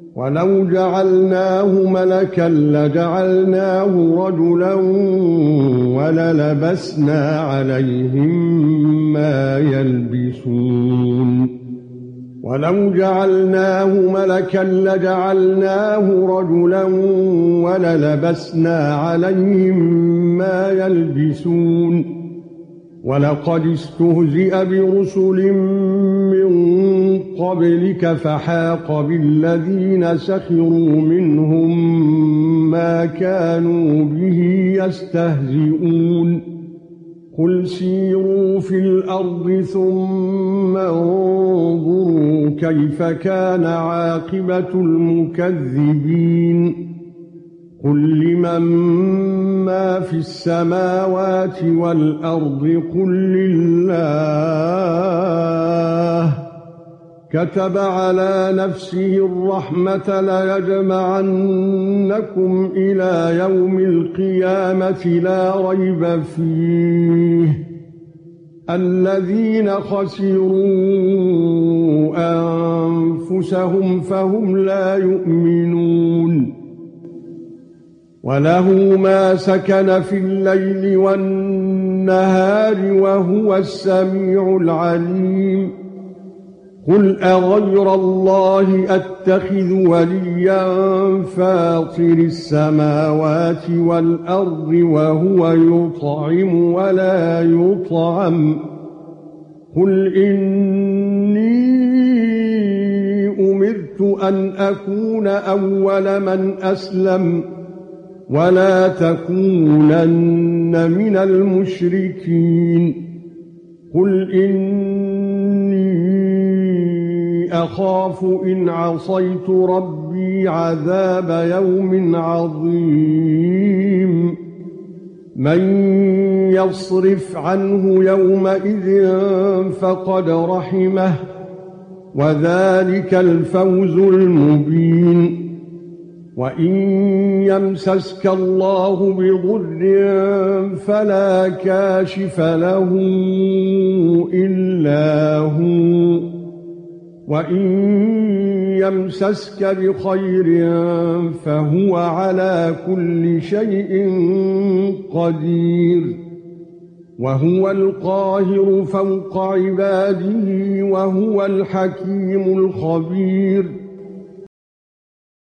وَلَوْ جَعَلْنَاهُ مَلَكًا لَّجَعَلْنَاهُ رَجُلًا وَلَلَبَسْنَا عَلَيْهِم مَّا يَلْبِسُونَ وَلَوْ جَعَلْنَاهُ مَلَكًا لَّجَعَلْنَاهُ رَجُلًا وَلَلَبَسْنَا عَلَيْهِم مَّا يَلْبِسُونَ وَلَقَدِ اسْتُهْزِئَ بِرُسُلٍ مِّن قَبْلِكَ فَحَاقَ بِالَّذِينَ سَخِرُوا مِنْهُم مَّا كَانُوا بِهِ يَسْتَهْزِئُونَ قُلْ سِيرُوا فِي الْأَرْضِ ثُمَّ انظُرُوا كَيْفَ كَانَ عَاقِبَةُ الْمُكَذِّبِينَ قُل لِّمَن مَّا فِي السَّمَاوَاتِ وَالْأَرْضِ قُل لِّلَّهِ كَتَبَ عَلَى نَفْسِهِ الرَّحْمَةَ لَيَجْمَعَنَّكُمْ إِلَى يَوْمِ الْقِيَامَةِ لَا رَيْبَ فِيهِ الَّذِينَ خَسِرُوا أَنفُسَهُمْ فَهُمْ لَا يُؤْمِنُونَ وَلَهُ مَا سَكَنَ فِي اللَّيْلِ وَالنَّهَارِ وَهُوَ السَّمِيعُ الْعَلِيمُ قُلْ أَغَيْرَ اللَّهِ أَتَّخِذُ وَلِيًّا فَاطِرِ السَّمَاوَاتِ وَالْأَرْضِ وَهُوَ يُطْعِمُ وَلَا يُطْعَمُ قُلْ إِنِّي أُمِرْتُ أَنْ أَكُونَ أَوَّلَ مَنْ أَسْلَمَ وَلَا تَكُونَنَّ مِنَ الْمُشْرِكِينَ قُلْ إِنِّي أَخَافُ إِنْ عَصَيْتُ رَبِّي عَذَابَ يَوْمٍ عَظِيمٍ مَّن يَصْرِفْ عَنْهُ يَوْمَئِذٍ فَقَدْ رَحِمَهُ وَذَلِكَ الْفَوْزُ الْمُبِينُ وَإِن يَمْسَسْكَ اللَّهُ بِضُرٍّ فَلَا كَاشِفَ لَهُ إِلَّا هُوَ وَإِن يَمْسَسْكَ بِخَيْرٍ فَهُوَ عَلَى كُلِّ شَيْءٍ قَدِيرٌ وَهُوَ الْقَاهِرُ فَوْقَ عِبَادِهِ وَهُوَ الْحَكِيمُ الْخَبِيرُ